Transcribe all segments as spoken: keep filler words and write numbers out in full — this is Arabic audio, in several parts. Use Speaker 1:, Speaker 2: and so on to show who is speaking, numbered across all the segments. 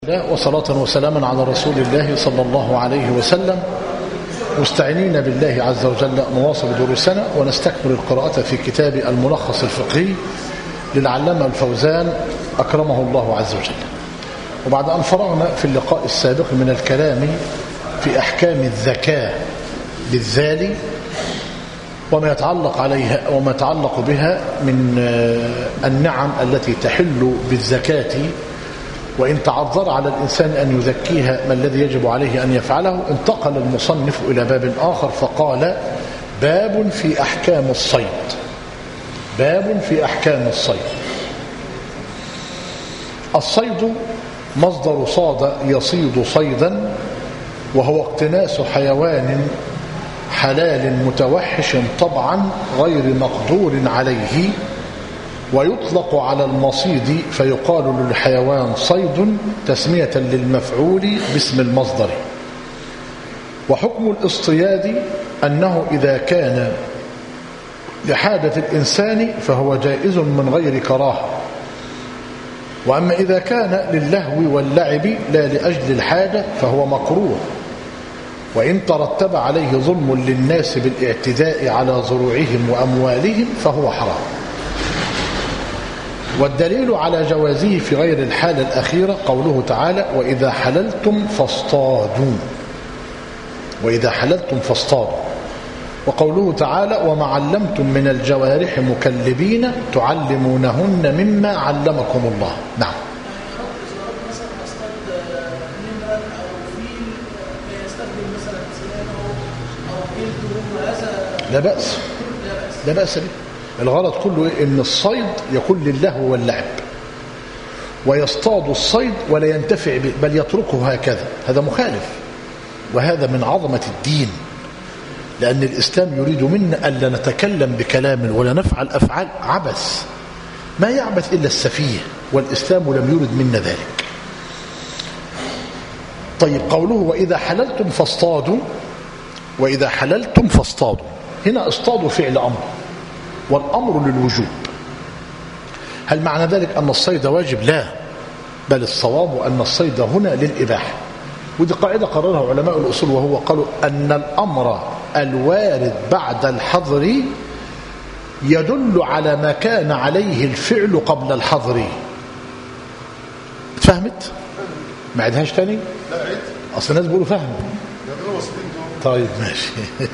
Speaker 1: وصلاة وسلاما على رسول الله صلى الله عليه وسلم. مستعينين بالله عز وجل نواصل دروسنا ونستكمل القراءة في كتاب الملخص الفقهي للعلامة الفوزان أكرمه الله عز وجل. وبعد أن فرغنا في اللقاء السابق من الكلام في أحكام الزكاة بالذال وما يتعلق عليها وما يتعلق بها من النعم التي تحل بالزكاة، وإن تعذر على الإنسان أن يزكيها ما الذي يجب عليه أن يفعله، انتقل المصنف إلى باب آخر فقال: باب في أحكام الصيد. باب في أحكام الصيد. الصيد مصدر صاد يصيد صيدا، وهو اقتناس حيوان حلال متوحش طبعا غير مقدور عليه، ويطلق على المصيد فيقال للحيوان صيد تسمية للمفعول باسم المصدر. وحكم الاصطياد أنه إذا كان لحاجة الإنسان فهو جائز من غير كراهة، وأما إذا كان للهو واللعب لا لأجل الحاجة فهو مكروه، وإن ترتب عليه ظلم للناس بالاعتداء على زروعهم وأموالهم فهو حرام. والدليل على جوازه في غير الحالة الأخيرة قوله تعالى: وإذا حللتم فاصطادوا. وإذا حللتم فاصطادوا. وقوله تعالى: وما علمتم من الجوارح مكلبين تعلمونهن مما علمكم الله. نعم. لا بأس لا بأس به. الغرض كله إن الصيد يكون للهو واللعب، ويصطاد الصيد ولا ينتفع به بل يتركه هكذا، هذا مخالف، وهذا من عظمة الدين، لأن الإسلام يريد منا ألا نتكلم بكلام ولا نفعل أفعال عبث، ما يعبث إلا السفيه، والإسلام لم يرد منا ذلك. طيب، قوله وإذا حللتم فاصطادوا. وإذا حللتم فاصطادوا، هنا اصطادوا فعل أمر، والأمر للوجوب. هل معنى ذلك أن الصيد واجب؟ لا، بل الصواب أن الصيد هنا للإباحة، ودي قاعدة قررها علماء الأصول، وهو قالوا أن الأمر الوارد بعد الحظر يدل على ما كان عليه الفعل قبل الحظر. فهمت؟ ما عدهاش تاني؟ لا عيد. أصل الناس بيقولوا فهم. طيب ماشي.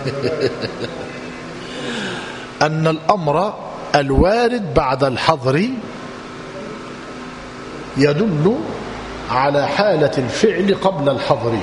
Speaker 1: أن الأمر الوارد بعد الحظر يدل على حالة الفعل قبل الحظر.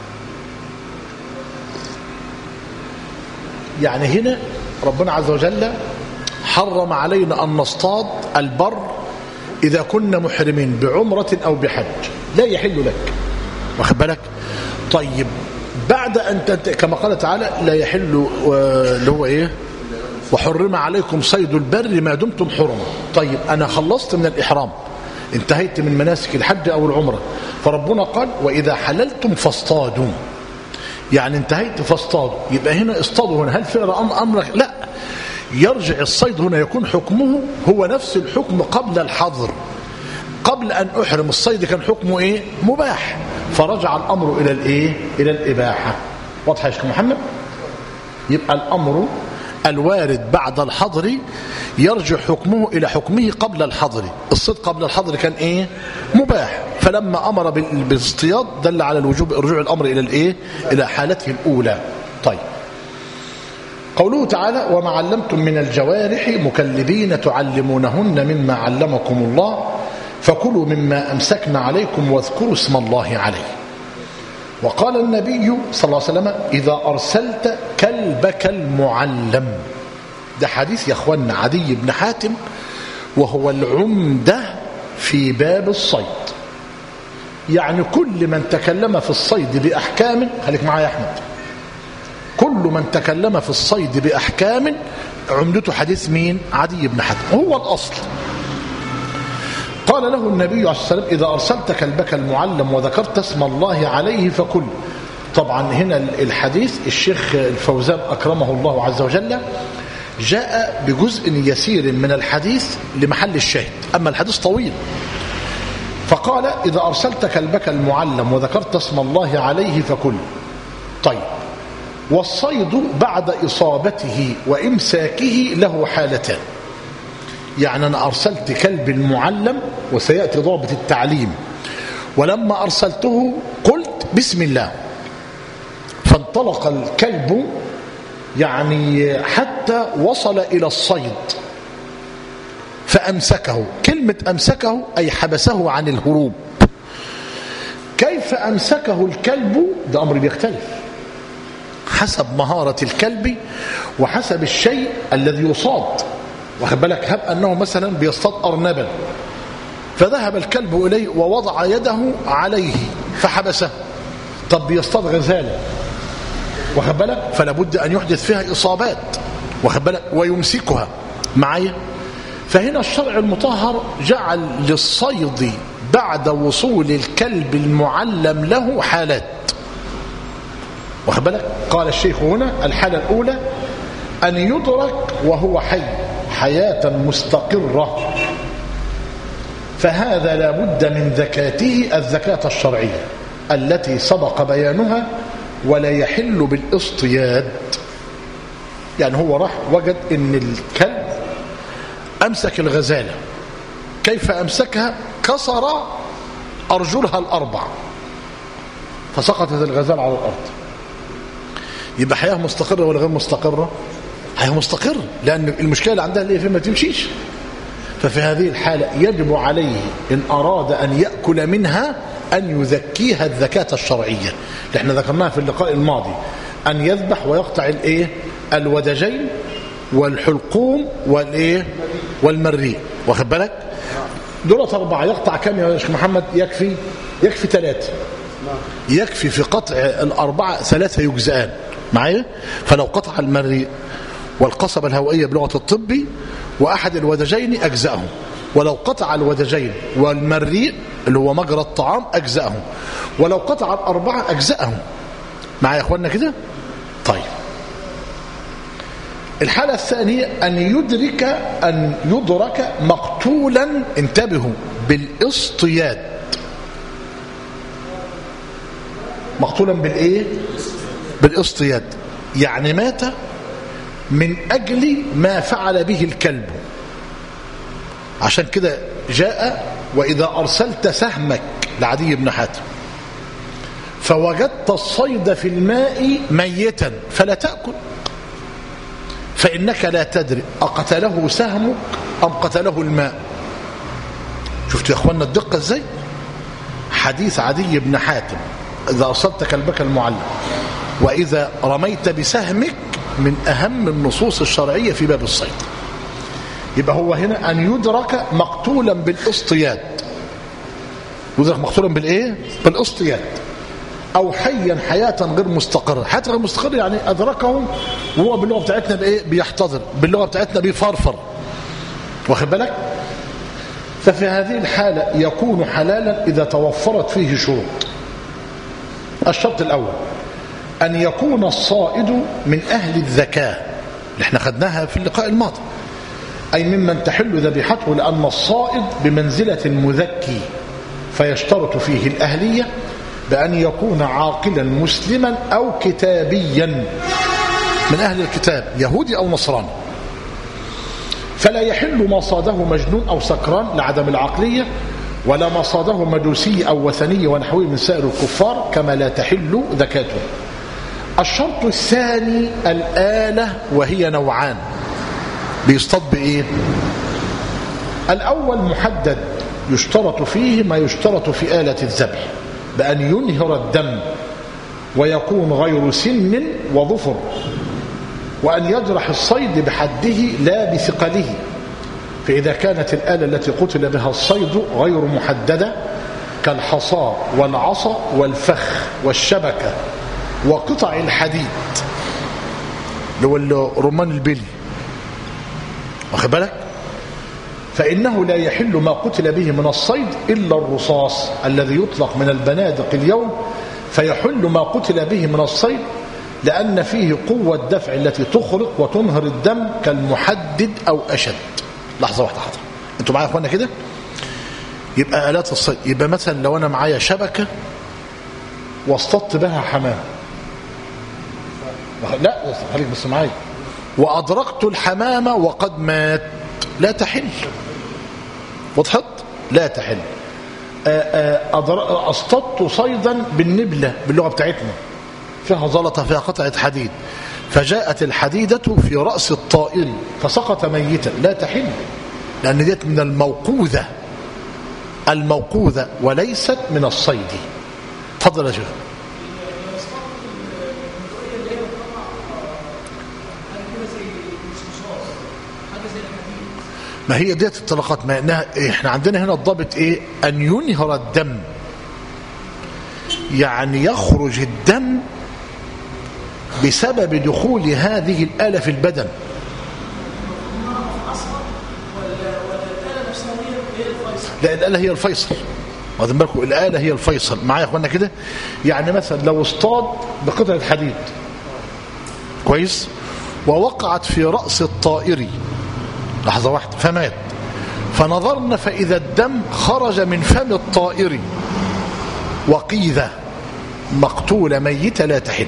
Speaker 1: يعني هنا ربنا عز وجل حرم علينا أن نصطاد البر إذا كنا محرمين بعمرة أو بحج، لا يحل لك، واخد بالك؟ طيب، بعد أن تنت... كما قال تعالى: لا يحل اللي هو إيه؟ وحرم عليكم صيد البر ما دمتم حرما. طيب، أنا خلصت من الإحرام، انتهيت من مناسك الحج أو العمرة، فربنا قال: وإذا حللتم فاصطادوا، يعني انتهيت فاصطادوا. يبقى هنا اصطادوا هنا هل فعل أمرك؟ لا، يرجع الصيد هنا يكون حكمه هو نفس الحكم قبل الحظر. قبل أن أحرم الصيد كان حكمه إيه؟ مباح، فرجع الأمر إلى الإيه؟ إلى الإباحة. واضح يا شيخ محمد؟ يبقى الأمر الوارد بعد الحظر يرجع حكمه إلى حكمه قبل الحظر. الصيد قبل الحظر كان إيه؟ مباح، فلما أمر بالاصطياد دل على الوجوب رجوع الأمر إلى الإيه؟ إلى حالته الأولى. طيب، قوله تعالى: وما علمتم من الجوارح مكلبين تعلمونهن مما علمكم الله فكلوا مما أمسكن عليكم واذكروا اسم الله عليه. وقال النبي صلى الله عليه وسلم: إذا أرسلت كلبك المعلم. ده حديث يا أخوانا عدي بن حاتم، وهو العمدة في باب الصيد. يعني كل من تكلم في الصيد بأحكام، خليك معايا يا أحمد، كل من تكلم في الصيد بأحكام عمدته حديث مين؟ عدي بن حاتم، هو الأصل. قال له النبي عليه الصلاة والسلام: إذا أرسلت كلبك المعلم وذكرت اسم الله عليه فكل. طبعا هنا الحديث الشيخ الفوزان أكرمه الله عز وجل جاء بجزء يسير من الحديث لمحل الشاهد، أما الحديث طويل، فقال إذا أرسلت كلبك المعلم وذكرت اسم الله عليه فكل. طيب، والصيد بعد إصابته وإمساكه له حالتان. يعني أنا أرسلت كلب المعلم وسيأتي ضابط التعليم، ولما أرسلته قلت بسم الله، فانطلق الكلب يعني حتى وصل إلى الصيد فأمسكه. كلمة أمسكه أي حبسه عن الهروب. كيف أمسكه الكلب؟ ده أمر بيختلف حسب مهارة الكلب وحسب الشيء الذي يصاد. واخد بالك، هب أنه مثلا بيصطاد أرنبا فذهب الكلب إليه ووضع يده عليه فحبسه. طب بيصطاد غزالة، واخد بالك، فلا بد أن يحدث فيها إصابات، واخد بالك، ويمسكها معايا. فهنا الشرع المطهر جعل للصيد بعد وصول الكلب المعلم له حالات، واخد بالك. قال الشيخ هنا الحالة الأولى أن يدرك وهو حي حياة مستقرة، فهذا لا بد من زكاته الزكاة الشرعية التي سبق بيانها، ولا يحل بالاصطياد. يعني هو راح وجد ان الكلب امسك الغزالة. كيف امسكها؟ كسر ارجلها الاربع فسقطت الغزالة على الارض. يبقى حياة مستقرة ولا غير مستقرة؟ حياة مستقرة، لان المشكلة اللي عندها اللي هي ما تمشيش. ففي هذه الحالة يجب عليه إن أراد أن يأكل منها أن يزكيها الزكاة الشرعية اللي احنا ذكرناها في اللقاء الماضي، أن يذبح ويقطع الايه الودجين والحلقوم والايه والمريء، واخد بالك. دولة أربعة، يقطع كم يا شيخ محمد؟ يكفي يكفي ثلاثة، يكفي في قطع الأربعة ثلاثة يجزئان معايا. فلو قطع المريء والقصبة الهوائية بلغة الطبي وأحد الودجين أجزأهم، ولو قطع الودجين والمريء اللي هو مجرى الطعام أجزأهم، ولو قطع الأربعة أجزأهم معايا يا أخوانا كده. طيب، الحالة الثانية أن يدرك أن يدرك مقتولا، انتبهوا، بالاصطياد. مقتولا بالإيه؟ بالاصطياد، يعني مات من أجل ما فعل به الكلب. عشان كده جاء وإذا أرسلت سهمك لعدي بن حاتم فوجدت الصيد في الماء ميتا فلا تأكل، فإنك لا تدري أقتله سهمك أم قتله الماء. شفتوا يا أخوانا الدقة إزاي؟ حديث عدي بن حاتم إذا أرسلت كلبك المعلم وإذا رميت بسهمك من أهم النصوص الشرعية في باب الصيد. يبقى هو هنا أن يدرك مقتولا بالاصطياد. يدرك مقتولا بالإيه؟ بالاصطياد. أو حيا حياة غير مستقرة. حياة غير مستقرة يعني أدركه وهو باللغة بتاعتنا بإيه؟ بيحتضر، باللغة بتاعتنا بيفرفر، واخد بالك. ففي هذه الحالة يكون حلالا إذا توفرت فيه شروط. الشرط الأول أن يكون الصائد من أهل الذكاء اللي احنا خدناها في اللقاء الماضي، أي ممن تحل ذبيحته، لأن الصائد بمنزلة المذكي، فيشترط فيه الأهلية بأن يكون عاقلا مسلما أو كتابيا من أهل الكتاب يهودي أو نصراني. فلا يحل ما صاده مجنون أو سكران لعدم العقلية، ولا ما صاده مجوسي أو وثني ونحوه من سائر الكفار، كما لا تحل ذكاته. الشرط الثاني الآلة، وهي نوعان. بيصطاد بإيه؟ الأول محدد، يشترط فيه ما يشترط في آلة الذبح، بأن ينهر الدم ويكون غير سن وظفر، وأن يجرح الصيد بحده لا بثقله. فإذا كانت الآلة التي قتل بها الصيد غير محددة كالحصى والعصا والفخ والشبكة وقطع الحديد اللي هو الرمان البلي، واخد بالك، فإنه لا يحل ما قتل به من الصيد إلا الرصاص الذي يطلق من البنادق اليوم، فيحل ما قتل به من الصيد لأن فيه قوة دفع التي تخرق وتنهر الدم كالمحدد أو أشد. لحظة واحدة حضر، انتوا معايا يا اخوانا كده؟ يبقى آلات الصيد. يبقى مثلا لو أنا معايا شبكة واصطدت بها حمام، لا خليك بس معايا، وأدركت الحمام وقد مات، لا تحل. وضحت؟ لا تحل. اصطدت صيدا بالنبلة باللغة بتاعتنا، فيها زلطة فيها قطعة حديد، فجاءت الحديدة في رأس الطائر فسقط ميتا، لا تحل، لأن ديت من الموقوذة الموقوذة وليست من الصيد. تفضل يا شيخ. ما هي ديت الطلقات، ما إنها احنا عندنا هنا الضابط ايه؟ ان ينهر الدم، يعني يخرج الدم بسبب دخول هذه الآلة في البدن. لا، الآلة هي الفيصل، واخدين بالكم؟ الآلة هي الفيصل. معايا يا اخوانا كده؟ يعني مثلا لو اصطاد بقطعة حديد كويس ووقعت في رأس الطائر لحظة واحدة فمات، فنظرنا فإذا الدم خرج من فم الطائر، وقيذة مقتولة ميتة لا تحل.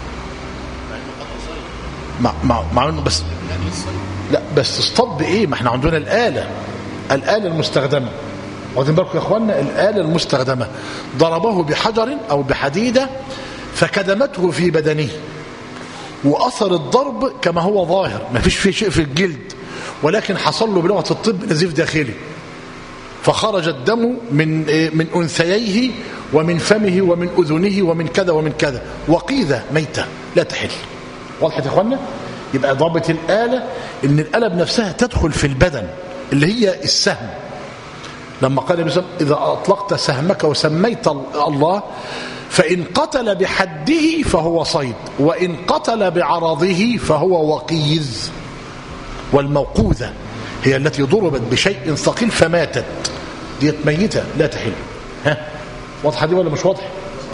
Speaker 1: مع مع مع بس لا بس اصطاد بايه؟ ما احنا عندنا الآلة الآلة المستخدمة، واخدين بالكم يا اخوانا؟ الآلة المستخدمة ضربه بحجر او بحديدة فكدمته في بدنه، واثر الضرب كما هو ظاهر، ما فيش فيه شيء في الجلد، ولكن حصل له بلغة الطب نزيف داخلي، فخرج الدم من من أنثييه ومن فمه ومن أذنه ومن كذا ومن كذا، وقيذة ميتة لا تحل. واضح يا اخوانا؟ يبقى ضابط الآلة ان الآلة بنفسها تدخل في البدن، اللي هي السهم. لما قال النبي صلى الله عليه وسلم: إذا أطلقت سهمك وسميت الله فإن قتل بحده فهو صيد، وإن قتل بعرضه فهو وقيذ. والموقوذة هي التي ضربت بشيء ثقيل فماتت، ديت ميتة لا تحل. ها واضحة دي ولا مش واضحة؟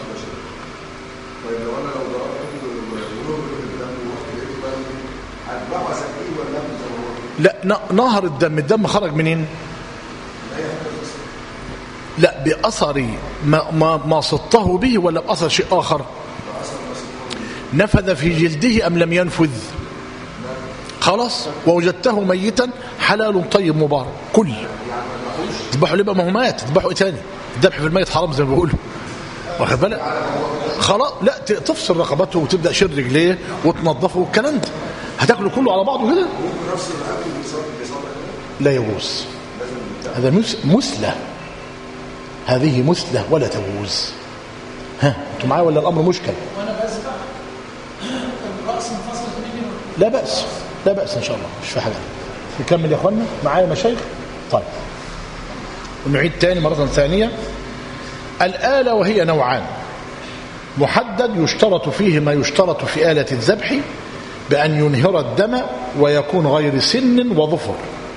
Speaker 1: لا، نهر الدم، الدم خرج منين؟ لا، بأثر ما, ما, ما صدته به، ولا بأثر شيء آخر؟ نفذ في جلده أم لم ينفذ؟ خلاص، ووجدته ميتا حلال طيب مبارك. كل تذبحه ليه بقى؟ ما هو مات، تذبحه ايه تاني؟ الذبح في الميت حرام زي ما بيقولوا، واخد بالك؟ خلاص، لا تفصل رقبته وتبدا شيل رجليه وتنظفه والكلام ده، هتاكله كله على بعضه كده؟ لا يجوز، هذا مسلة، هذه مسلة ولا تجوز. ها انتوا معايا ولا الامر مشكل؟ وانا بذبح الراس انفصلت مني، لا باس، لا باس ان شاء الله، مش في حاجه. نكمل يا اخوانا، معايا مشايخ؟ طيب ونعيد تاني مره ثانيه. الآلة وهي نوعان: محدد يشترط فيه ما يشترط في آلة الذبح بأن ينهر الدم ويكون غير سن وظفر،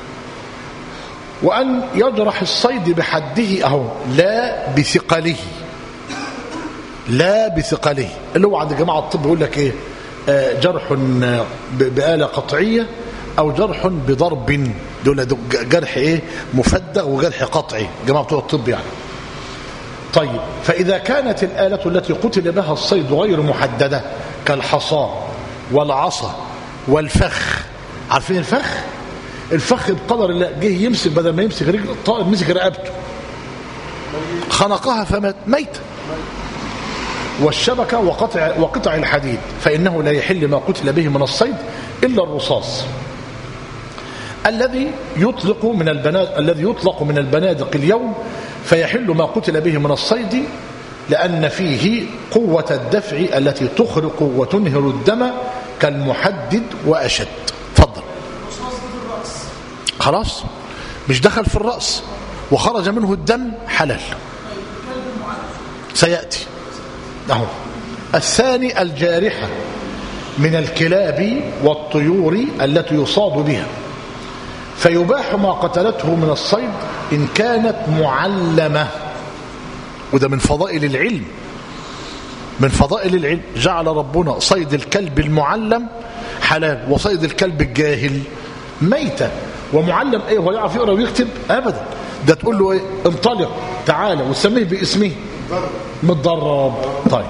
Speaker 1: وأن يجرح الصيد بحده أهو لا بثقله، لا بثقله، اللي هو عند جماعة الطب يقول لك إيه؟ آه جرح بآلة قطعية أو جرح بضرب، دول جرح إيه؟ مفدغ وجرح قطعي، جماعة بتوع الطب يعني. طيب، فإذا كانت الآلة التي قتل بها الصيد غير محددة كالحصى والعصا والفخ، عارفين الفخ؟ الفخ بقدر الله جه يمسك، بدل ما يمسك رجل الطائر مسك رقبته خنقها فمات ميت. والشبكة وقطع, وقطع الحديد، فإنه لا يحل ما قتل به من الصيد إلا الرصاص الذي يطلق من البنادق الذي يطلق من البنادق اليوم، فيحل ما قتل به من الصيد لأن فيه قوة الدفع التي تخرق وتنهر الدم كالمحدد وأشد. تفضل. خلاص، مش دخل في الرأس وخرج منه الدم حلال، سيأتي. أهو الثاني الجارحة من الكلاب والطيور التي يصاد بها، فيباح ما قتلته من الصيد إن كانت معلمة، وده من فضائل العلم، من فضائل العلم جعل ربنا صيد الكلب المعلم حلال وصيد الكلب الجاهل ميتة. ومعلم ايه؟ هو يعرف يقرأ ويكتب؟ أبدا، ده تقول له ايه انطلق تعالى وتسميه باسمه متدرب. طيب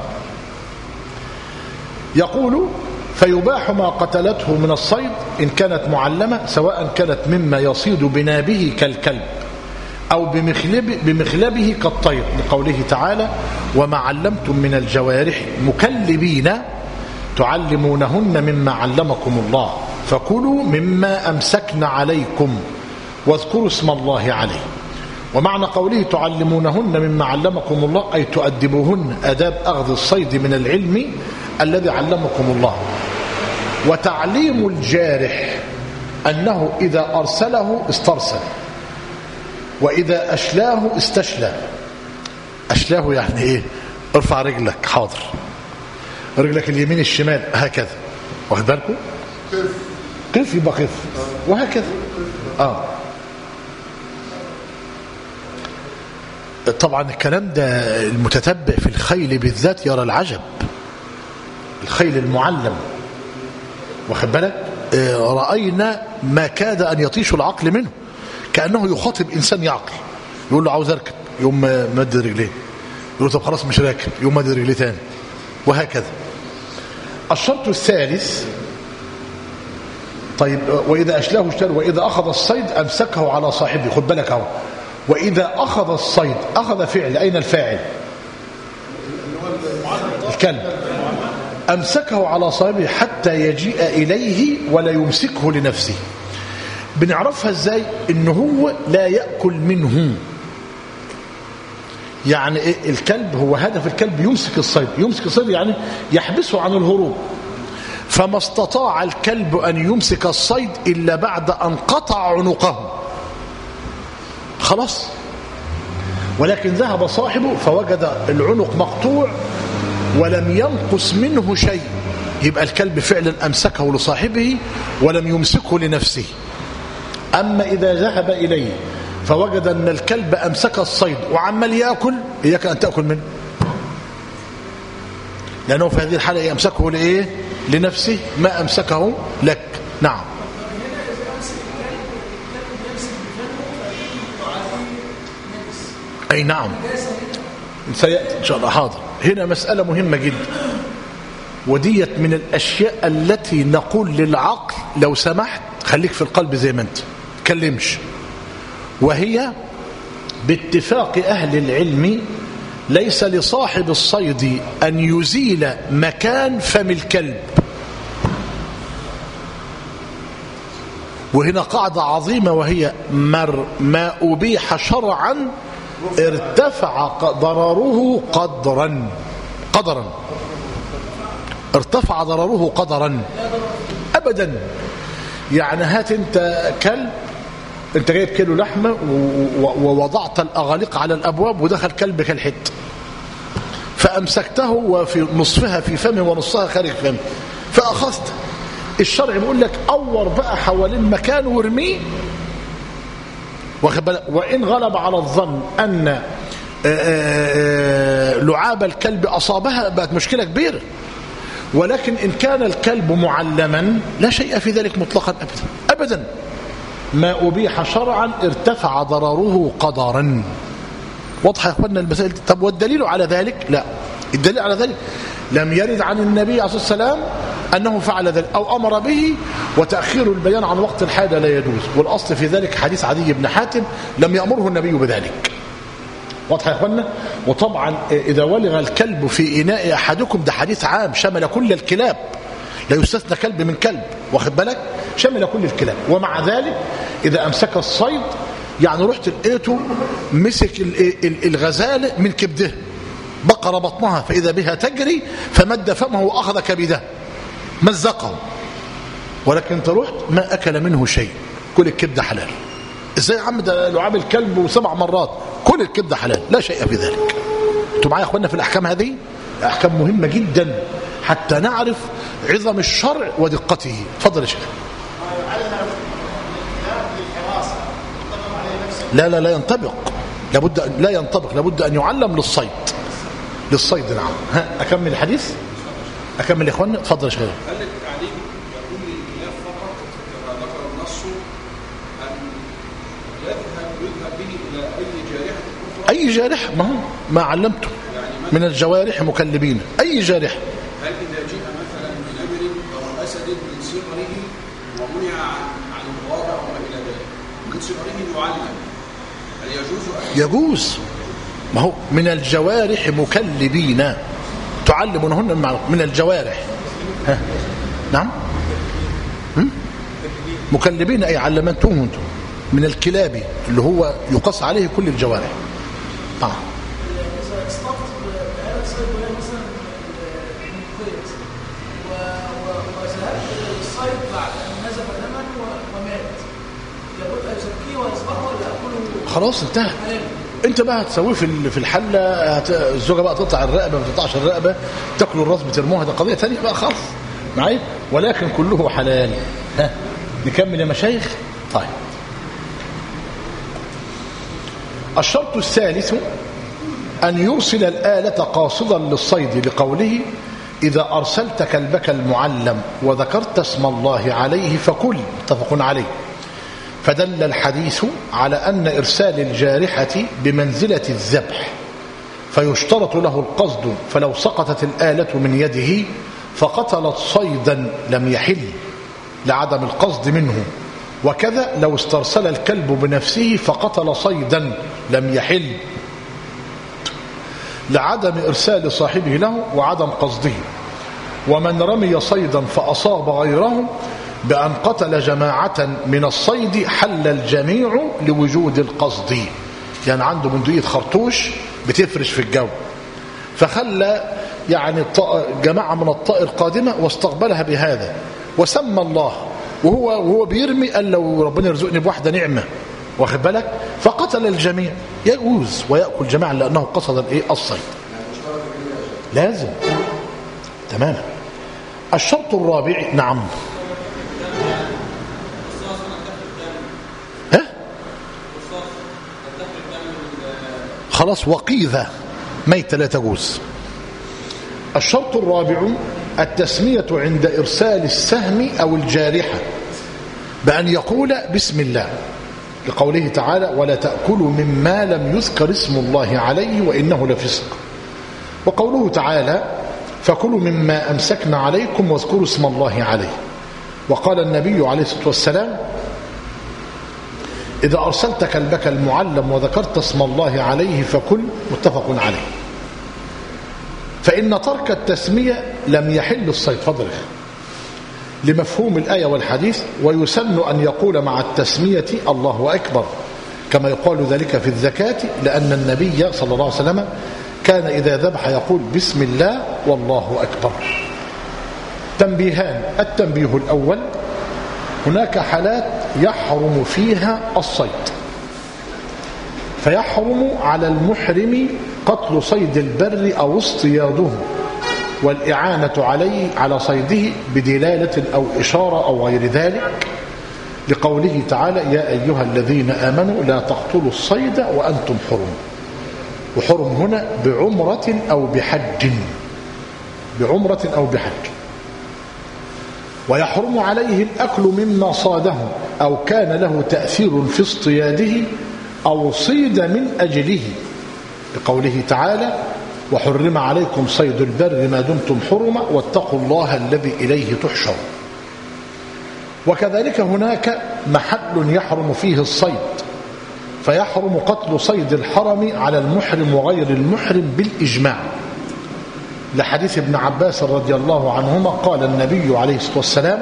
Speaker 1: يقول فيباح ما قتلته من الصيد إن كانت معلمة سواء كانت مما يصيد بنابه كالكلب أو بمخلب بمخلبه كالطير لقوله تعالى وما علمتم من الجوارح مكلبين تعلمونهن مما علمكم الله فكلوا مما أمسكن عليكم واذكروا اسم الله عليه. ومعنى قوله تعلمونهن مما علمكم الله أي تؤدبوهن أداب أخذ الصيد من العلم الذي علمكم الله. وتعليم الجارح أنه إذا أرسله استرسل وإذا أشلاه استشلى. أشلاه يعني إيه؟ ارفع رجلك حاضر رجلك اليمين الشمال هكذا واخد بالكم قف يبقى قف وهكذا. آه طبعا الكلام ده المتتبع في الخيل بالذات يرى العجب. الخيل المعلم واخد بالك رأينا ما كاد أن يطيش العقل منه كأنه يخاطب إنسان يعقل يقول له عاوز أركب يوم مد رجليه يقول له طب خلاص مش راكب يوم مد رجليه تاني وهكذا. الشرط الثالث طيب وإذا أشلاه اشتر وإذا أخذ الصيد أمسكه على صاحبه. خد بالك اهو وإذا أخذ الصيد أخذ فعل أين الفاعل الكلب أمسكه على صاحبه حتى يجيء إليه ولا يمسكه لنفسه. بنعرفها ازاي إنه هو لا يأكل منه يعني إيه الكلب هو هدف الكلب يمسك الصيد يمسك الصيد يعني يحبسه عن الهروب فما استطاع الكلب أن يمسك الصيد إلا بعد أن قطع عنقه خلاص. ولكن ذهب صاحبه فوجد العنق مقطوع ولم ينقص منه شيء يبقى الكلب فعلا أمسكه لصاحبه ولم يمسكه لنفسه. أما إذا ذهب إليه فوجد أن الكلب أمسك الصيد وعمل يأكل إياك أن تأكل منه لأنه في هذه الحالة أمسكه لإيه لنفسه ما أمسكه لك. نعم أي نعم سيأتي إن شاء الله حاضر. هنا مسألة مهمة جدا وديت من الأشياء التي نقول للعقل لو سمحت خليك في القلب زي ما أنت تكلمش. وهي باتفاق أهل العلم ليس لصاحب الصيد أن يزيل مكان فم الكلب. وهنا قاعدة عظيمة وهي مر ما أبيح شرعا ارتفع ضرره قدرا قدرا ارتفع ضرره قدرا أبدا. يعني هات انت كلب انت جايب كيلو لحمة ووضعت الأغاليق على الأبواب ودخل كلب كالحت فأمسكته وفي نصفها في فمه ونصفها خارج فمه فأخذت. الشرع بيقول لك أور بقى حوالين مكان وارميه وإن غلب على الظن أن لعاب الكلب أصابها بقت مشكلة كبيرة. ولكن إن كان الكلب معلما لا شيء في ذلك مطلقا أبدا أبدا. ما أبيح شرعا ارتفع ضرره قدرا. واضح يا أخواننا المسائل دي. طب والدليل على ذلك لا الدليل على ذلك لم يرد عن النبي عليه الصلاة والسلام أنه فعل ذلك أو أمر به وتأخير البيان عن وقت الحاجة لا يجوز. والأصل في ذلك حديث عدي بن حاتم لم يأمره النبي بذلك. واضح يا أخوانا. وطبعا إذا ولغ الكلب في إناء أحدكم ده حديث عام شمل كل الكلاب لا يستثنى كلب من كلب واخد بالك شمل كل الكلاب. ومع ذلك إذا أمسك الصيد يعني رحت لقيته مسك الغزال من كبده بقر بطنها فإذا بها تجري فمد فمه وأخذ كبده مزقه ولكن انت رحت ما أكل منه شيء كل الكبده حلال. ازاي يا عم ده لعاب الكلب وسبع مرات كل الكبده حلال لا شيء في ذلك. انتوا معايا يا اخوانا في الأحكام هذه أحكام مهمة جدا حتى نعرف عظم الشرع ودقته. تفضل يا شيخ. لا لا لا ينطبق لابد لا ينطبق لابد أن يعلم للصيد للصيد. نعم ها أكمل الحديث أكمل يا إخوانا. تفضل يا شيخ.
Speaker 2: هل التعليم يكون للإله فقط كما ذكر النص أن يذهب يذهب به إلى
Speaker 1: أي جارح، ما هو ما علمته من الجوارح مكلبين، أي جارح.
Speaker 2: هل إذا جاء مثلا بنمر أو أسد من صغره ومنع عن عن الغابة وما إلى ذلك من صغره يعلم، هل يجوز؟
Speaker 1: يجوز، ما هو من الجوارح مكلبين تعلمونهن من الجوارح. ها. نعم. هم؟ مكلبين أي علمتوهم انتم من الكلاب اللي هو يقص عليه كل الجوارح. طبعا.
Speaker 3: إذا اصطفت بآلة صيد وهي مثلا المقيت وذهبت الصيد بعد أن نزف دما ومات، يقول أزكيه ويصبحه ولا أكله؟
Speaker 1: خلاص انتهى. انت بقى هتسويه في في الحله، الزوجه بقى تقطع الرقبه ما تقطعش الرقبه، تاكلوا الراس بترموها، ده قضيه ثانيه بقى خالص معايا، ولكن كله حلال. ها نكمل يا مشايخ. طيب الشرط الثالث أن يرسل الآلة قاصدا للصيد، لقوله إذا أرسلت كلبك المعلم وذكرت اسم الله عليه فكل، متفق عليه. فدل الحديث على أن إرسال الجارحة بمنزلة الذبح، فيشترط له القصد، فلو سقطت الآلة من يده فقتلت صيدا لم يحل لعدم القصد منه، وكذا لو استرسل الكلب بنفسه فقتل صيدا لم يحل لعدم إرسال صاحبه له وعدم قصده. ومن رمي صيدا فأصاب غيره بأن قتل جماعة من الصيد حل الجميع لوجود القصد. يعني عنده بندقية خرطوش بتفرش في الجو، فخلى يعني جماعة من الطائر قادمة واستقبلها بهذا وسمى الله، وهو وهو بيرمي قال لو ربنا يرزقني بواحدة نعمة، واخد بالك، فقتل الجميع، يجوز ويأكل جماعة لأنه قصد الايه الصيد. لازم تماما. الشرط الرابع. نعم. ها خلاص وقيذة ميتة لا تجوز. الشرط الرابع التسمية عند إرسال السهم أو الجارحة بأن يقول بسم الله، لقوله تعالى ولا تأكلوا مما لم يذكر اسم الله عليه وإنه لفسق، وقوله تعالى فكلوا مما أمسكنا عليكم واذكروا اسم الله عليه. وقال النبي عليه الصلاة والسلام إذا أرسلت كلبك المعلم وذكرت اسم الله عليه فكل، متفق عليه. فإن ترك التسمية لم يحل الصيد، فضله لمفهوم الآية والحديث، ويسن أن يقول مع التسمية الله أكبر كما يقال ذلك في الزكاة، لأن النبي صلى الله عليه وسلم كان إذا ذبح يقول بسم الله والله أكبر. تنبيهان. التنبيه الأول هناك حالات يحرم فيها الصيد، فيحرم على المحرم قتل صيد البر أو اصطياده والإعانة عليه على صيده بدلالة أو إشارة أو غير ذلك، لقوله تعالى يا أيها الذين آمنوا لا تقتلوا الصيد وأنتم حرم. وحرم هنا بعمرة أو بحج، بعمرة أو بحج. ويحرم عليه الأكل مما صاده أو كان له تأثير في اصطياده أو صيد من أجله، لقوله تعالى وحرم عليكم صيد البر ما دمتم حرما واتقوا الله الذي إليه تحشر. وكذلك هناك محل يحرم فيه الصيد، فيحرم قتل صيد الحرم على المحرم وغير المحرم بالإجماع، لحديث ابن عباس رضي الله عنهما قال النبي عليه الصلاة والسلام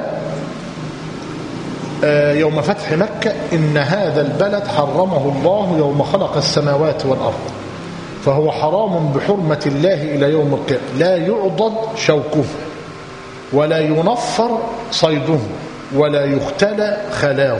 Speaker 1: يوم فتح مكة إن هذا البلد حرمه الله يوم خلق السماوات والأرض، فهو حرام بحرمة الله إلى يوم القيامة، لا يعضد شوكه ولا ينفر صيده ولا يختلى خلاه.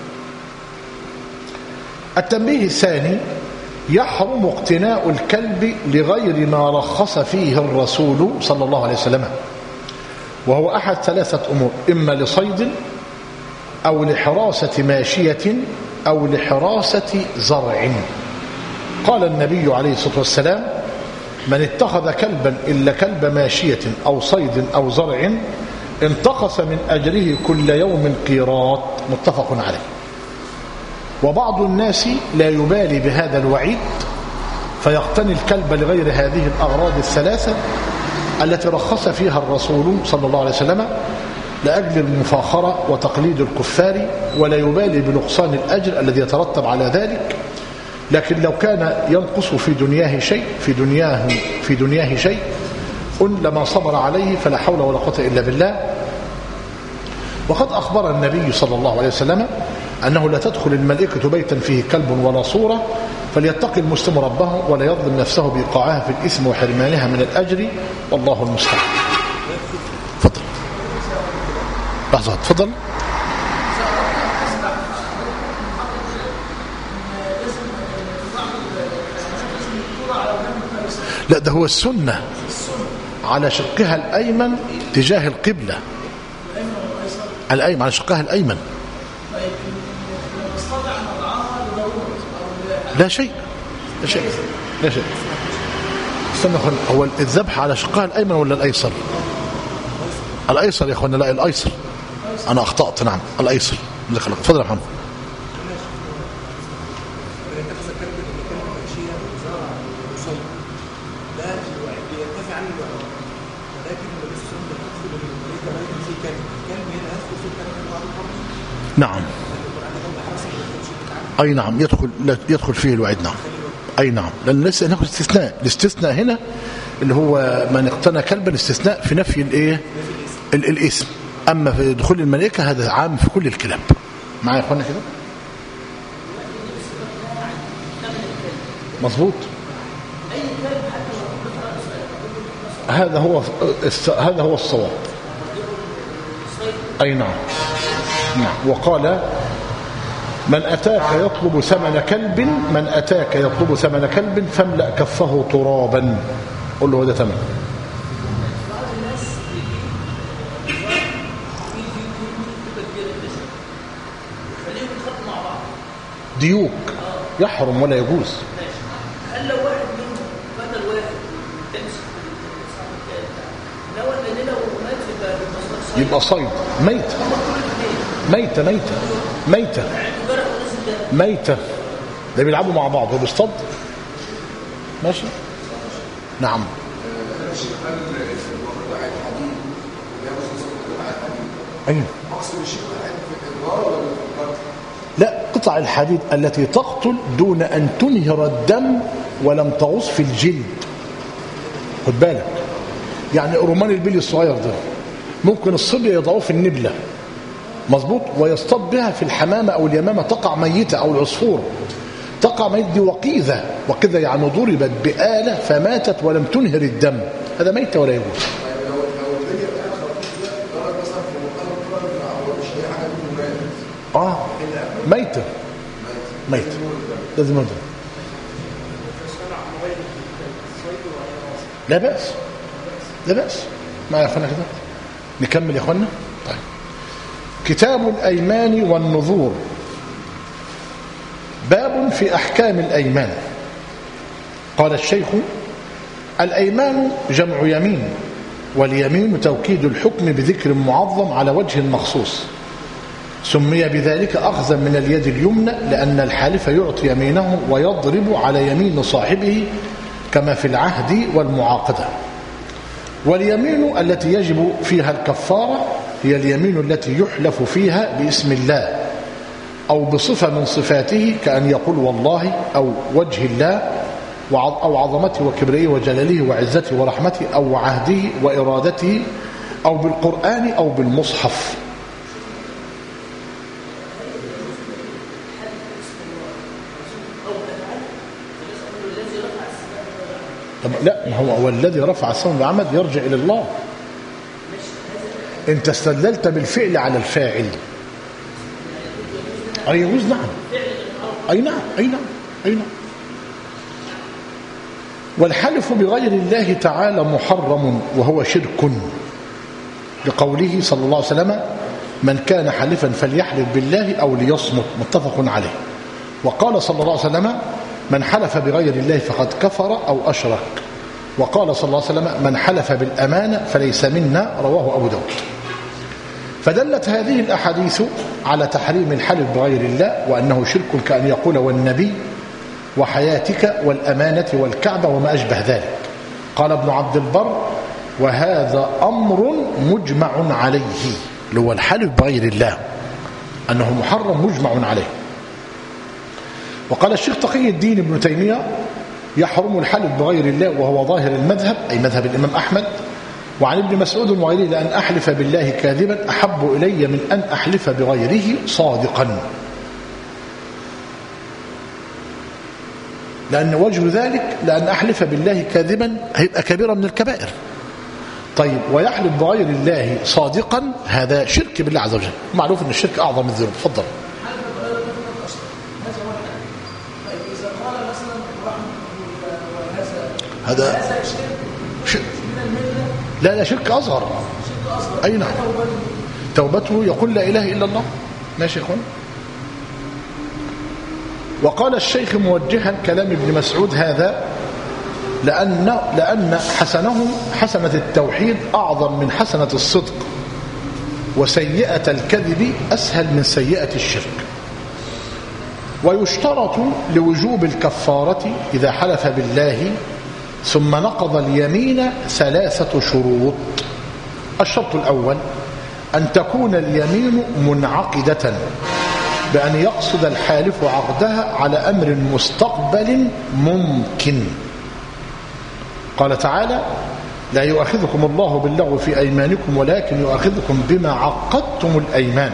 Speaker 1: التنبيه الثاني يحرم اقتناء الكلب لغير ما رخص فيه الرسول صلى الله عليه وسلم، وهو أحد ثلاثة أمور، إما لصيد أو لحراسة ماشية أو لحراسة زرع. قال النبي عليه الصلاة والسلام من اتخذ كلبا إلا كلب ماشية أو صيد أو زرع انتقص من أجره كل يوم قيراط، متفق عليه. وبعض الناس لا يبالي بهذا الوعيد فيقتني الكلب لغير هذه الأغراض الثلاثة التي رخص فيها الرسول صلى الله عليه وسلم لأجل المفاخرة وتقليد الكفار، ولا يبالي بنقصان الأجر الذي يترتب على ذلك. لكن لو كان ينقص في دنياه شيء في دنياه في دنياه شيء لما صبر عليه، فلا حول ولا قوة إلا بالله. وقد أخبر النبي صلى الله عليه وسلم أنه لا تدخل الملائكة بيتا فيه كلب ولا صورة، فليتقي المسلم ربه ولا يظلم نفسه بإيقاعها في الإثم وحرمانها من الأجر، والله المستعان. تفضل لحظة، تفضل. لا، ده هو السنة على شقها الأيمن تجاه القبلة، الأيمن على شقها الأيمن. لا شيء لا شيء لا شيء استنى يا اخوانا، هو الذبح على شقها الأيمن ولا الأيسر؟ الأيسر يا اخوانا، لا الأيسر، أنا أخطأت، نعم الأيسر. تفضل يا محمد. نعم أي نعم يدخل يدخل فيه الوعيد. نعم أي نعم، لأن لسه هناك استثناء. الاستثناء هنا اللي هو من اقتنى كلبا، الاستثناء في نفي الايه الاسم، أما في دخول الملائكة هذا عام في كل الكلاب. معايا يا اخوانا كده؟ مظبوط. هذا هو هذا هو الصواب. أي نعم نعم. وقال من أتاك يطلب ثمن كلب من أتاك يطلب ثمن كلب فاملأ كفه ترابا، قل له هذا ثمن. ديوك يحرم ولا يجوز.
Speaker 3: هل لو واحد منهم بدل واحد تمسك لو ان لو مات
Speaker 1: يبقى صيد ميت ميتة ميتة ميتة ميتة، ده بيلعبوا مع بعض وبيصطاد. ماشي نعم. أيوه. لا، قطع الحديد التي تقتل دون أن تنهر الدم ولم تغص في الجلد. خد بالك، يعني رمان البلي الصغير ده ممكن الصبي يضعوه في النبلة، مظبوط، ويصطاد بها في الحمامة أو اليمامة تقع ميتة، أو العصفور تقع ميتة. دي وقيذة، وقيذة يعني ضربت بآلة فماتت ولم تنهر الدم، هذا ميتة ولا يجوز. آه ميتة ميتة لازم ميتة. لا بأس لا بأس. ما يا أخوانا كده نكمل يا أخوانا. طيب، كتاب الأيمان والنذور، باب في أحكام الأيمان. قال الشيخ: الأيمان جمع يمين، واليمين توكيد الحكم بذكر معظم على وجه مخصوص، سمي بذلك أخذا من اليد اليمنى لأن الحالف يعطي يمينه ويضرب على يمين صاحبه كما في العهد والمعاقدة. واليمين التي يجب فيها الكفارة هي اليمين التي يحلف فيها باسم الله أو بصفة من صفاته، كأن يقول والله أو وجه الله أو عظمته وكبريه وجلاله وعزته ورحمته أو عهده وإرادته أو بالقرآن أو بالمصحف. طب لا، هو هو الذي رفع السماء بعمد يرجع إلى الله. انت استدللت بالفعل على الفاعل. أي يجوز. نعم أي نعم أي نعم أي نعم. والحلف بغير الله تعالى محرم وهو شرك، لقوله صلى الله عليه وسلم: من كان حلفا فليحلف بالله أو ليصمت، متفق عليه. وقال صلى الله عليه وسلم: من حلف بغير الله فقد كفر أو أشرك. وقال صلى الله عليه وسلم: من حلف بالأمانة فليس منا، رواه أبو داود. فدلت هذه الأحاديث على تحريم الحلف بغير الله وأنه شرك، كأن يقول والنبي وحياتك والأمانة والكعبة وما أشبه ذلك. قال ابن عبد البر وهذا أمر مجمع عليه، اللي هو الحلف بغير الله أنه محرم مجمع عليه. وقال الشيخ تقي الدين ابن تيمية يحرم الحلف بغير الله وهو ظاهر المذهب، أي مذهب الإمام أحمد. وعن ابن مسعود وغيره لأن أحلف بالله كاذبا أحب إلي من أن أحلف بغيره صادقا، لأن وجه ذلك لأن أحلف بالله كاذبا هيبقى كبيرة من الكبائر. طيب ويحلف بغير الله صادقا هذا شرك بالله عز وجل، معروف أن الشرك أعظم من الذنوب. تفضل. هذا شرك. لا لا شرك أصغر. أي نعم. توبته يقول لا إله إلا الله. ماشي يا اخوان. وقال الشيخ موجها كلام ابن مسعود هذا لأن لأن حسنهم حسنة التوحيد أعظم من حسنة الصدق، وسيئة الكذب أسهل من سيئة الشرك. ويشترط لوجوب الكفارة إذا حلف بالله ثم نقض اليمين ثلاثة شروط. الشرط الأول أن تكون اليمين منعقدة بأن يقصد الحالف عقدها على أمر مستقبل ممكن. قال تعالى لا يؤاخذكم الله باللغو في أيمانكم ولكن يؤاخذكم بما عقدتم الأيمان.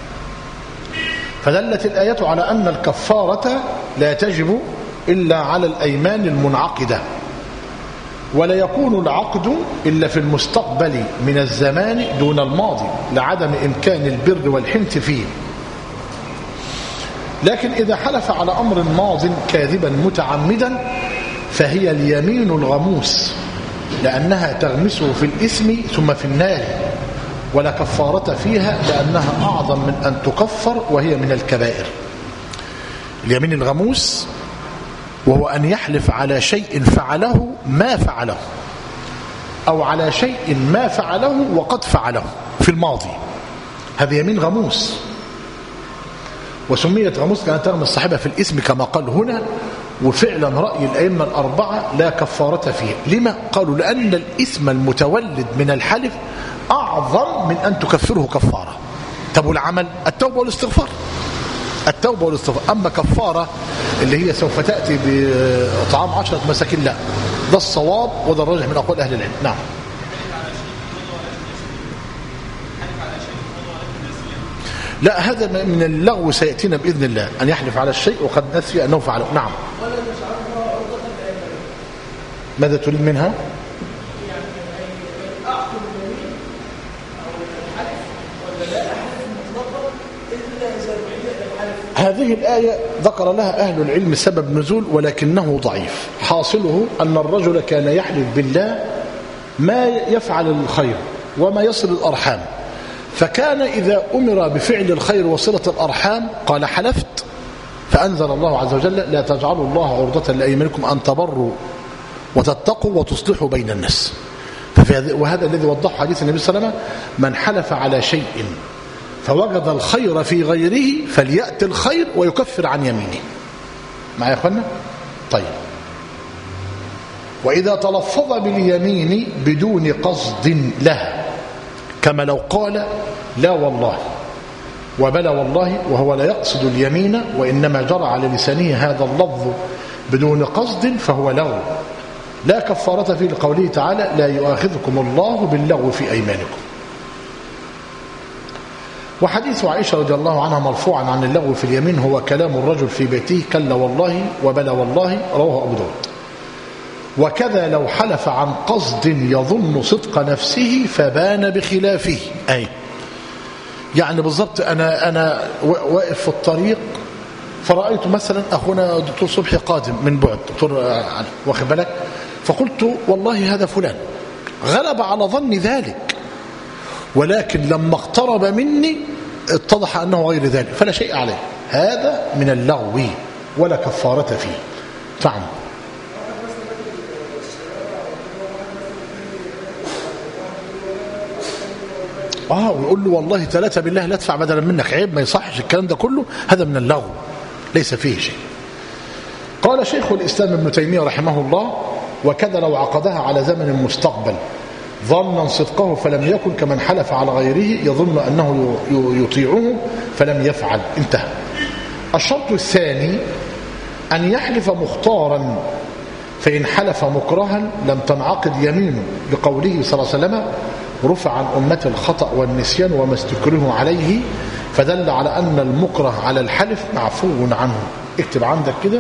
Speaker 1: فدلت الآية على أن الكفارة لا تجب إلا على الأيمان المنعقدة، ولا يكون العقد إلا في المستقبل من الزمان دون الماضي لعدم إمكان البر والحنث فيه. لكن إذا حلف على أمر ماض كاذبا متعمدا فهي اليمين الغموس، لأنها تغمسه في الإثم ثم في النار، ولا كفارة فيها لأنها أعظم من أن تكفر وهي من الكبائر. اليمين الغموس وهو أن يحلف على شيء فعله ما فعله، أو على شيء ما فعله وقد فعله في الماضي، هذا يمين غموس. وسميت غموس كانت تغمس صاحبها في الإثم كما قال هنا. وفعلا رأي الأئمة الأربعة لا كفارة فيه. لما؟ قالوا لأن الإثم المتولد من الحلف أعظم من أن تكفره كفارة. طب والعمل؟ التوبة والاستغفار. التوبة والاستغفار. أما كفارة اللي هي سوف تأتي بطعام عشرة مساكين لا، ده الصواب وده الراجح من أقوال أهل العلم. نعم. لا هذا من اللغو سيأتينا بإذن الله، أن يحلف على الشيء وقد نسي أنه فعله. نعم. ماذا تريد منها؟ هذه الآية ذكر لها أهل العلم سبب نزول ولكنه ضعيف. حاصله أن الرجل كان يحلف بالله ما يفعل الخير وما يصل الأرحام، فكان إذا أمر بفعل الخير وصلة الأرحام قال حلفت، فأنزل الله عز وجل لا تجعلوا الله عرضة لأيمانكم أن تبروا وتتقوا وتصلحوا بين الناس. وهذا الذي وضح حديث النبي صلى الله عليه وسلم من حلف على شيء فوجد الخير في غيره فليأتي الخير ويكفر عن يمينه. معايا يا أخوانا؟ طيب. وإذا تلفظ باليمين بدون قصد لها كما لو قال لا والله وبلا والله وهو لا يقصد اليمين وإنما جرى على لسانه هذا اللفظ بدون قصد فهو لغو لا كفارة فيه، لقوله تعالى لا يؤاخذكم الله باللغو في أيمانكم. وحديث عائشة رضي الله عنها مرفوعا عن اللغو في اليمين هو كلام الرجل في بيته كلا والله وبلا والله، رواه أبو داود. وكذا لو حلف عن قصد يظن صدق نفسه فبان بخلافه. أي يعني بالضبط أنا, أنا واقف في الطريق فرأيت مثلا أخونا دكتور صبحي قادم من بعد، دكتور واخد بالك، فقلت والله هذا فلان، غلب على ظني ذلك، ولكن لما اقترب مني اتضح أنه غير ذلك فلا شيء عليه. هذا من اللغو ولا كفارة فيه. فعلا. اه ويقول له والله ثلاثة بالله لا ادفع بدلا منك، عيب ما يصحش الكلام ده كله، هذا من اللغو ليس فيه شيء. قال شيخ الإسلام ابن تيمية رحمه الله: وكذا لو عقدها على زمن مستقبل ظنا صدقه فلم يكن كمن حلف على غيره يظن أنه يطيعه فلم يفعل. انتهى. الشرط الثاني أن يحلف مختارا، فإن حلف مكرها لم تنعقد يمينه، لقوله صلى الله عليه وسلم: رفع عن أمة الخطأ والنسيان وما استكره عليه، فدل على أن المكره على الحلف معفو عنه. اكتب عندك كده: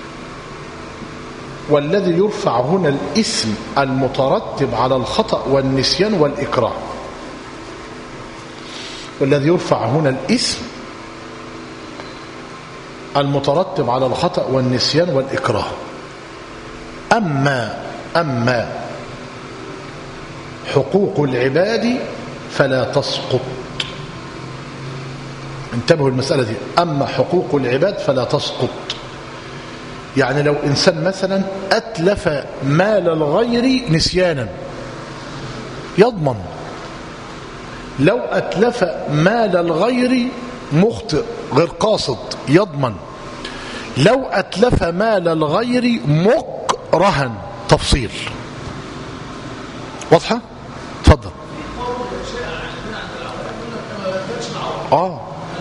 Speaker 1: والذي يرفع هنا الاسم المترتب على الخطأ والنسيان والإكراه. والذي يرفع هنا الاسم المترتب على الخطأ والنسيان والإكراه. أما أما حقوق العباد فلا تسقط. انتبهوا المسألة دي. أما حقوق العباد فلا تسقط، يعني لو إنسان مثلا أتلف مال الغير نسيانا يضمن، لو أتلف مال الغير مخطئ غير قاصد يضمن، لو أتلف مال الغير مكرها. تفصيل واضحة؟ تفضل. اه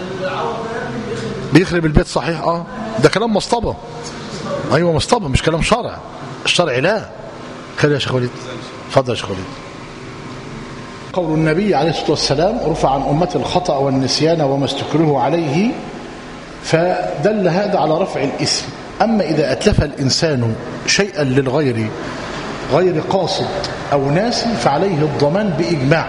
Speaker 1: بيخرب البيت، صحيح. اه ده كلام مصطبة. ايوه مصطبة، مش كلام شرع. الشرع لا. خير يا شيخ وليد، اتفضل يا شيخ وليد. قول النبي عليه الصلاة والسلام: رفع عن أمة الخطأ والنسيان وما استكره عليه، فدل هذا على رفع الاسم. أما إذا أتلف الإنسان شيئا للغير غير قاصد أو ناسي فعليه الضمان بإجماع،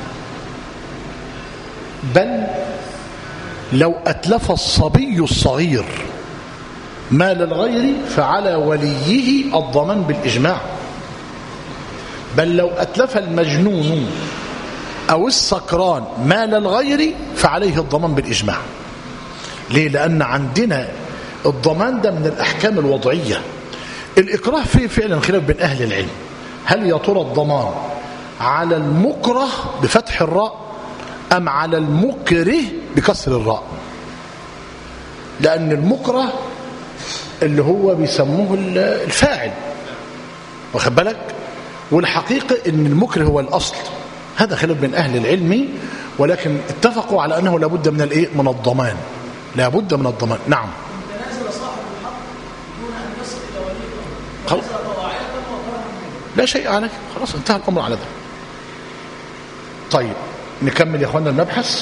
Speaker 1: بل لو أتلف الصبي الصغير مال الغير فعلى وليه الضمان بالإجماع، بل لو أتلف المجنون أو السكران مال الغير فعليه الضمان بالإجماع. ليه؟ لأن عندنا الضمان ده من الأحكام الوضعية. الإكراه فيه فعلا خلاف بين أهل العلم، هل يا ترى الضمان على المكره بفتح الراء أم على المكره بكسر الراء؟ لأن المكره اللي هو بيسموه الفاعل، واخد بالك، والحقيقة ان المكره هو الأصل. هذا خلاف بين أهل العلم، ولكن اتفقوا على أنه لابد من الايه من الضمان، لابد من الضمان. نعم.
Speaker 3: تنازل صاحب الحق دون أن يصل إلى وليه،
Speaker 1: خل... لا شيء عليه، خلاص انتهى الأمر على ذلك. طيب نكمل يا اخوانا المبحث.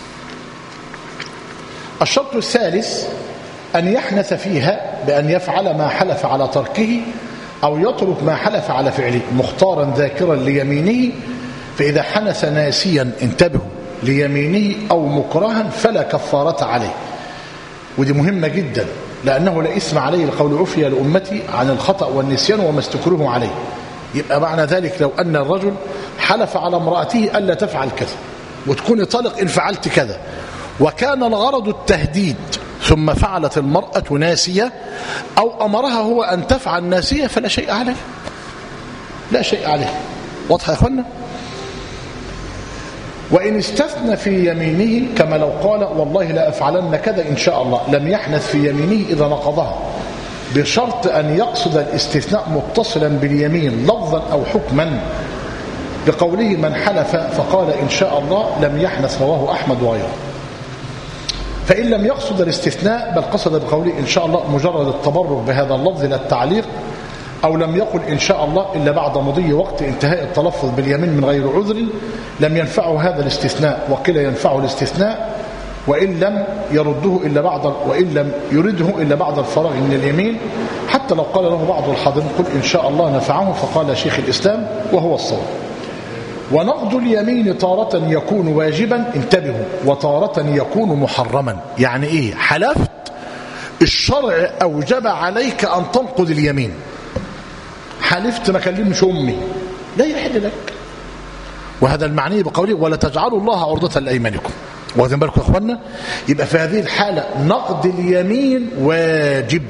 Speaker 1: الشرط الثالث أن يحنث فيها بأن يفعل ما حلف على تركه أو يترك ما حلف على فعله مختارا ذاكرا ليمينه، فإذا حنث ناسيا انتبهوا ليمينه أو مكرها فلا كفارة عليه. ودي مهمة جدا، لأنه لا إثم عليه القول عفي لأمتي عن الخطأ والنسيان وما استكره عليه. يبقى معنى ذلك لو أن الرجل حلف على امرأته ألا تفعل كذا وتكون طلق إن فعلت كذا، وكان الغرض التهديد، ثم فعلت المرأة ناسية أو أمرها هو أن تفعل ناسية، فلا شيء عليه، لا شيء عليه. واضح يا أخوانا؟ وإن استثنى في يمينه كما لو قال والله لا أفعلن كذا إن شاء الله، لم يحنث في يمينه إذا نقضها، بشرط أن يقصد الاستثناء متصلا باليمين لفظا أو حكما، لقوله من حلف فقال إن شاء الله لم يحنث، رواه أحمد وغيره. فإن لم يقصد الاستثناء بل قصد بقوله إن شاء الله مجرد التبرك بهذا اللفظ لا التعليق، أو لم يقل إن شاء الله إلا بعد مضي وقت انتهاء التلفظ باليمين من غير عذر، لم ينفعه هذا الاستثناء، وقيل ينفعه الاستثناء وإن لم يرده إلا بعد وإن لم يرده إلا بعد الفراغ من اليمين، حتى لو قال له بعض الحاضرين قل إن شاء الله نفعه، فقال شيخ الإسلام وهو الصواب. ونقض اليمين تارة يكون واجبا، انتبهوا، وتارة يكون محرما. يعني ايه؟ حلفت الشرع اوجب عليك ان تنقض اليمين، حلفت ما كلمش امي، لا يحل لك. وهذا المعني بقوله ولا تجعلوا الله عرضة لايمانكم. واخدين بالكم يا اخوانا؟ يبقى في هذه الحالة نقض اليمين واجب.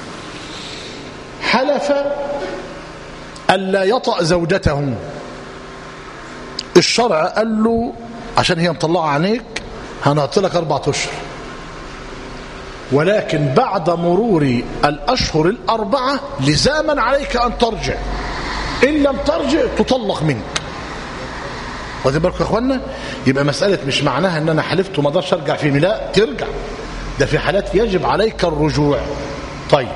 Speaker 1: حلف الا يطأ زوجته، الشرع قال له عشان هي مطلعه عينيك هنعطي لك اربع اشهر، ولكن بعد مرور الأشهر الأربعة لزاما عليك أن ترجع، إن لم ترجع تطلق منك. واخدين بالكم يا اخوانا؟ يبقى مسألة مش معناها ان انا حلفت وما اقدرش ارجع فيه، لا ترجع، ده في حالات يجب عليك الرجوع. طيب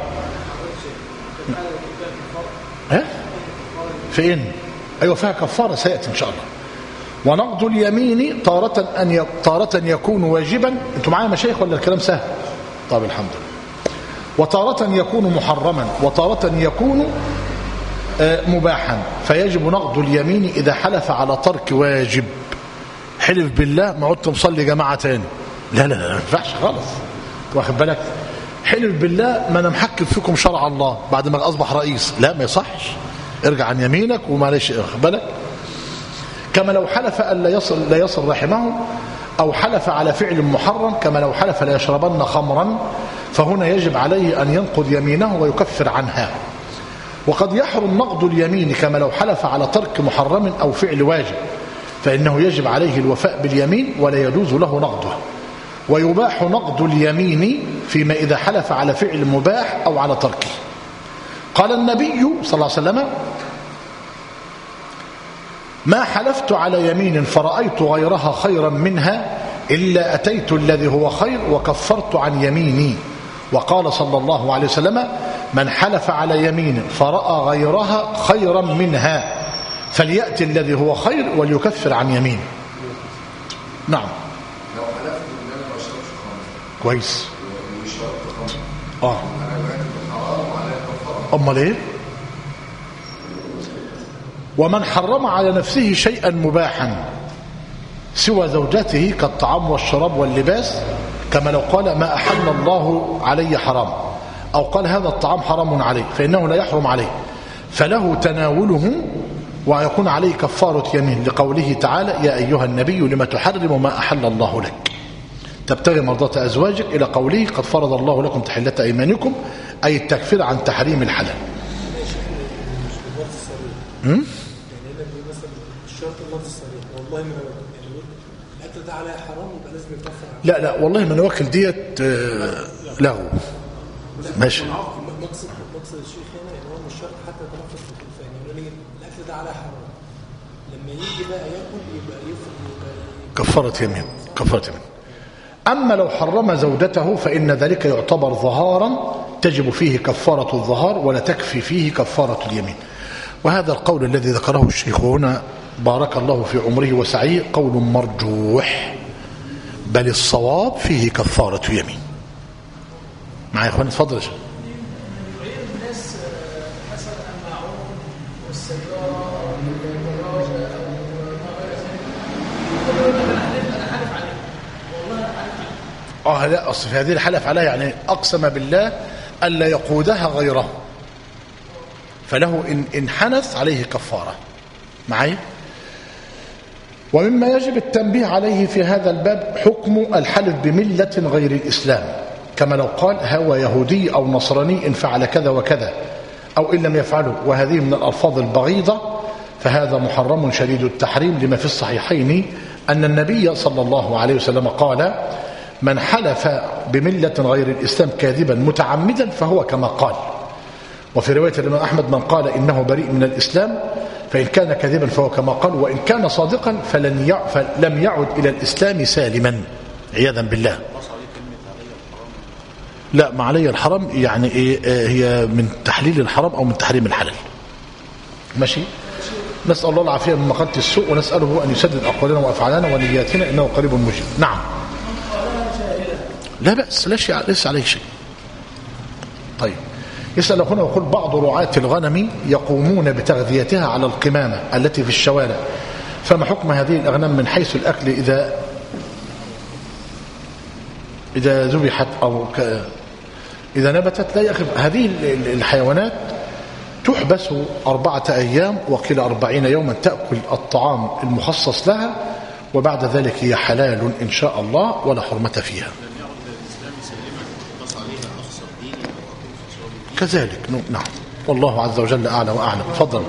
Speaker 1: ها فين؟ ايوه فيها كفاره سياتي ان شاء الله. ونقض اليمين تارة ان ي... تارة يكون واجبا. انتوا معايا مشايخ ولا الكلام سهل؟ طيب الحمد لله. وتارة يكون محرما وتارة يكون مباحا، فيجب نقض اليمين إذا حلف على ترك واجب. حلف بالله ما عدت مصلي جماعة تاني، لا لا لا ما ينفعش خالص، واخد بالك؟ حلف بالله ما انا محكم فيكم شرع الله بعد ما اصبح رئيس، لا ما يصحش، ارجع عن يمينك ومعلش، واخد بالك؟ كما لو حلف أن لا يصل لا يصل رحمه، أو حلف على فعل محرم، كما لو حلف لا يشربن خمرا، فهنا يجب عليه أن ينقض يمينه ويكفر عنها. وقد يحرم نقض اليمين كما لو حلف على ترك محرم أو فعل واجب، فإنه يجب عليه الوفاء باليمين ولا يجوز له نقضه. ويباح نقض اليمين فيما إذا حلف على فعل مباح أو على تركه. قال النبي صلى الله عليه وسلم: ما حلفت على يمين فرأيت غيرها خيرا منها إلا أتيت الذي هو خير وكفرت عن يميني. وقال صلى الله عليه وسلم: من حلف على يمين فرأى غيرها خيرا منها فليأتي الذي هو خير وليكفر عن يمينه. نعم.
Speaker 4: لو حلفت ان انا ما اشربش خمر
Speaker 1: كويس
Speaker 4: وشربت خمر،
Speaker 1: اه
Speaker 4: انا وقعت في الحرام وعليا كفاره.
Speaker 1: امال ايه؟ ومن حرم على نفسه شيئا مباحا سوى زوجته كالطعام والشراب واللباس، كما لو قال ما أحل الله علي حرام، أو قال هذا الطعام حرام عليه، فإنه لا يحرم عليه، فله تناوله ويكون عليه كفارة يمين، لقوله تعالى: يا أيها النبي لما تحرم ما أحل الله لك تبتغي مرضاة أزواجك، إلى قوله قد فرض الله لكم تحلة أيمانكم، أي التكفير عن تحريم الحلال. امم
Speaker 5: الشرط اللفظ الصريح والله ما يعني الاكل ده عليها حرام يبقى لازم يكفر.
Speaker 1: لا لا والله ما نوكل ديت لغو. ماشي.
Speaker 5: مقصد مقصد الشيخ هنا ان هو مش شرط حتى يتنفس في الخلفان، يعني يقول الاكل ده عليها حرام، لما يجي بقى ياكل يبقى يفرق
Speaker 1: كفاره يمين، كفاره يمين. اما لو حرم زوجته فان ذلك يعتبر ظهارا تجب فيه كفاره الظهار ولا تكفي فيه كفاره اليمين. وهذا القول الذي ذكره الشيخ هنا بارك الله في عمره وسعيه قول مرجوح، بل الصواب فيه كفارة يمين. معايا يا اخوان؟ اتفضل يا شيخ.
Speaker 3: الناس مثلا المعون والسيارة والدراجة او ما غير ذلك، انا حالف عليه والله انا حالف عليه.
Speaker 1: اه لا، اصل في هذه الحلف عليها يعني اقسم بالله الا يقودها غيره، فله إن, إن حنث عليه كفارة. معي؟ ومما يجب التنبيه عليه في هذا الباب حكم الحلف بملة غير الإسلام، كما لو قال هو يهودي أو نصراني إن فعل كذا وكذا، أو إن لم يفعله، وهذه من الألفاظ البغيضة، فهذا محرم شديد التحريم، لما في الصحيحين أن النبي صلى الله عليه وسلم قال: من حلف بملة غير الإسلام كاذبا متعمدا فهو كما قال. وفي رواية الإمام أحمد: من قال إنه بريء من الإسلام فإن كان كاذبا فهو كما قال، وإن كان صادقا فلن يع... فلم يعد إلى الإسلام سالما، عياذا بالله. لا، ما علي الحرام يعني إيه؟ هي من تحليل الحرام أو من تحريم الحلال. ماشي؟ نسأل الله العافية من مقالة السوء، ونسأله أن يسدد أقوالنا وأفعالنا ونياتنا، إنه قريب مجيب. نعم. لا بأس، لا شيء ليس عليه شيء. طيب، يسأل هنا ويقول: بعض رعاة الغنم يقومون بتغذيتها على القمامة التي في الشوارع، فما حكم هذه الأغنام من حيث الأكل إذا إذا ذبحت أو ك... إذا نبتت؟ لا يا أخي، هذه الحيوانات تحبس أربعة أيام وقيل أربعين يوما تأكل الطعام المخصص لها، وبعد ذلك هي حلال إن شاء الله ولا حرمة فيها. كذلك. نعم، والله عز وجل أعلى وأعلم. تفضل.